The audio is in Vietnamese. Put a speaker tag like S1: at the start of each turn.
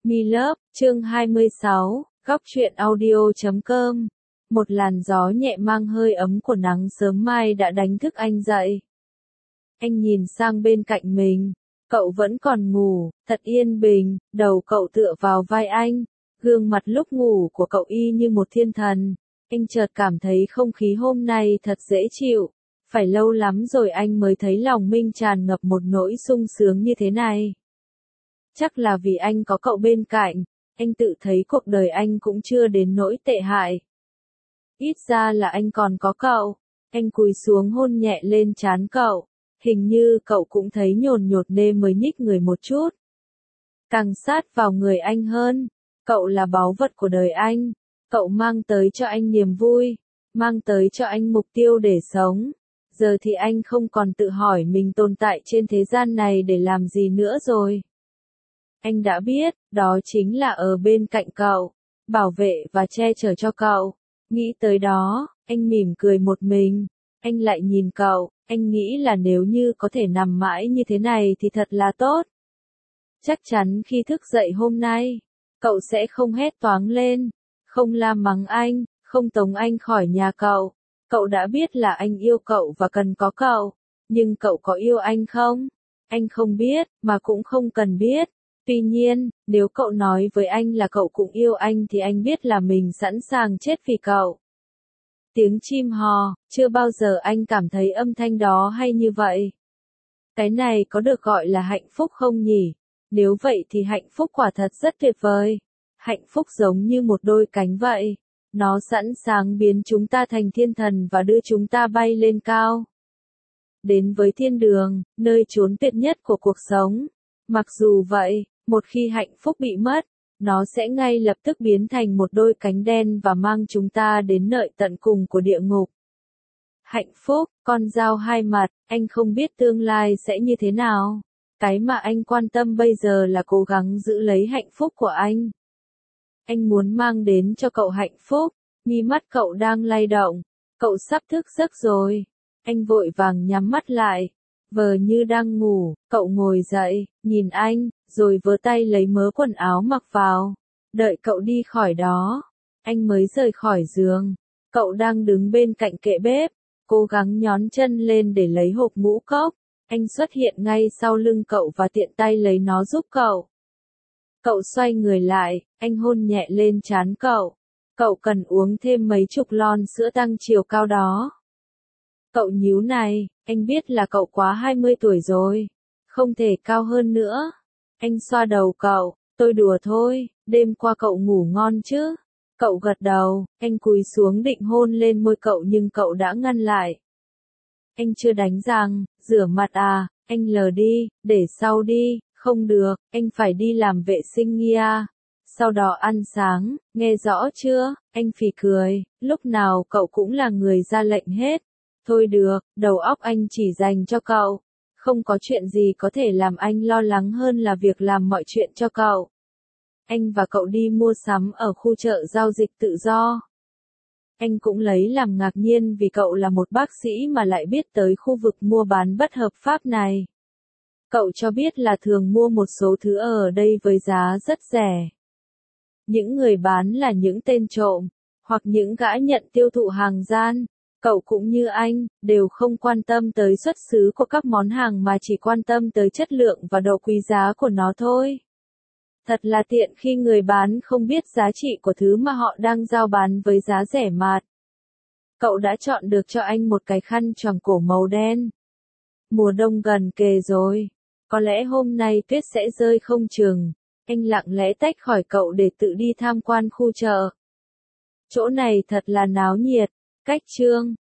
S1: Milove, chương 26, góc truyện audio.com. Một làn gió nhẹ mang hơi ấm của nắng sớm mai đã đánh thức anh dậy. Anh nhìn sang bên cạnh mình, cậu vẫn còn ngủ, thật yên bình, đầu cậu tựa vào vai anh, gương mặt lúc ngủ của cậu y như một thiên thần. Anh chợt cảm thấy không khí hôm nay thật dễ chịu, phải lâu lắm rồi anh mới thấy lòng mình tràn ngập một nỗi sung sướng như thế này. Chắc là vì anh có cậu bên cạnh, anh tự thấy cuộc đời anh cũng chưa đến nỗi tệ hại. Ít ra là anh còn có cậu. Anh cúi xuống hôn nhẹ lên trán cậu, hình như cậu cũng thấy nhồn nhột nên mới nhích người một chút. Càng sát vào người anh hơn, cậu là báu vật của đời anh, cậu mang tới cho anh niềm vui, mang tới cho anh mục tiêu để sống. Giờ thì anh không còn tự hỏi mình tồn tại trên thế gian này để làm gì nữa rồi. Anh đã biết, đó chính là ở bên cạnh cậu, bảo vệ và che chở cho cậu. Nghĩ tới đó, anh mỉm cười một mình. Anh lại nhìn cậu, anh nghĩ là nếu như có thể nằm mãi như thế này thì thật là tốt. Chắc chắn khi thức dậy hôm nay, cậu sẽ không hét toáng lên, không la mắng anh, không tống anh khỏi nhà cậu. Cậu đã biết là anh yêu cậu và cần có cậu, nhưng cậu có yêu anh không? Anh không biết, mà cũng không cần biết. Tuy nhiên, nếu cậu nói với anh là cậu cũng yêu anh thì anh biết là mình sẵn sàng chết vì cậu. Tiếng chim hò, chưa bao giờ anh cảm thấy âm thanh đó hay như vậy. Cái này có được gọi là hạnh phúc không nhỉ? Nếu vậy thì hạnh phúc quả thật rất tuyệt vời. Hạnh phúc giống như một đôi cánh vậy. Nó sẵn sàng biến chúng ta thành thiên thần và đưa chúng ta bay lên cao. Đến với thiên đường, nơi chốn tuyệt nhất của cuộc sống. Mặc dù vậy, một khi hạnh phúc bị mất, nó sẽ ngay lập tức biến thành một đôi cánh đen và mang chúng ta đến nơi tận cùng của địa ngục. Hạnh phúc, con dao hai mặt, anh không biết tương lai sẽ như thế nào. Cái mà anh quan tâm bây giờ là cố gắng giữ lấy hạnh phúc của anh. Anh muốn mang đến cho cậu hạnh phúc, mí mắt cậu đang lay động, cậu sắp thức giấc rồi. Anh vội vàng nhắm mắt lại, vờ như đang ngủ, cậu ngồi dậy, nhìn anh, rồi vớ tay lấy mớ quần áo mặc vào. Đợi cậu đi khỏi đó, anh mới rời khỏi giường. Cậu đang đứng bên cạnh kệ bếp, cố gắng nhón chân lên để lấy hộp ngũ cốc. Anh xuất hiện ngay sau lưng cậu và tiện tay lấy nó giúp cậu. Cậu xoay người lại, anh hôn nhẹ lên trán cậu. Cậu cần uống thêm mấy chục lon sữa tăng chiều cao đó. Cậu nhíu này, anh biết là cậu quá 20 tuổi rồi. Không thể cao hơn nữa. Anh xoa đầu cậu, tôi đùa thôi, đêm qua cậu ngủ ngon chứ? Cậu gật đầu, anh cúi xuống định hôn lên môi cậu nhưng cậu đã ngăn lại. Anh chưa đánh răng, rửa mặt à, anh lờ đi, để sau đi, không được, anh phải đi làm vệ sinh nha. Sau đó ăn sáng, nghe rõ chưa? Anh phì cười, lúc nào cậu cũng là người ra lệnh hết. Thôi được, đầu óc anh chỉ dành cho cậu. Không có chuyện gì có thể làm anh lo lắng hơn là việc làm mọi chuyện cho cậu. Anh và cậu đi mua sắm ở khu chợ giao dịch tự do. Anh cũng lấy làm ngạc nhiên vì cậu là một bác sĩ mà lại biết tới khu vực mua bán bất hợp pháp này. Cậu cho biết là thường mua một số thứ ở đây với giá rất rẻ. Những người bán là những tên trộm, hoặc những gã nhận tiêu thụ hàng gian. Cậu cũng như anh, đều không quan tâm tới xuất xứ của các món hàng mà chỉ quan tâm tới chất lượng và độ quý giá của nó thôi. Thật là tiện khi người bán không biết giá trị của thứ mà họ đang giao bán với giá rẻ mạt. Cậu đã chọn được cho anh một cái khăn choàng cổ màu đen. Mùa đông gần kề rồi. Có lẽ hôm nay tuyết sẽ rơi không chừng. Anh lặng lẽ tách khỏi cậu để tự đi tham quan khu chợ. Chỗ này thật là náo nhiệt. Cách chương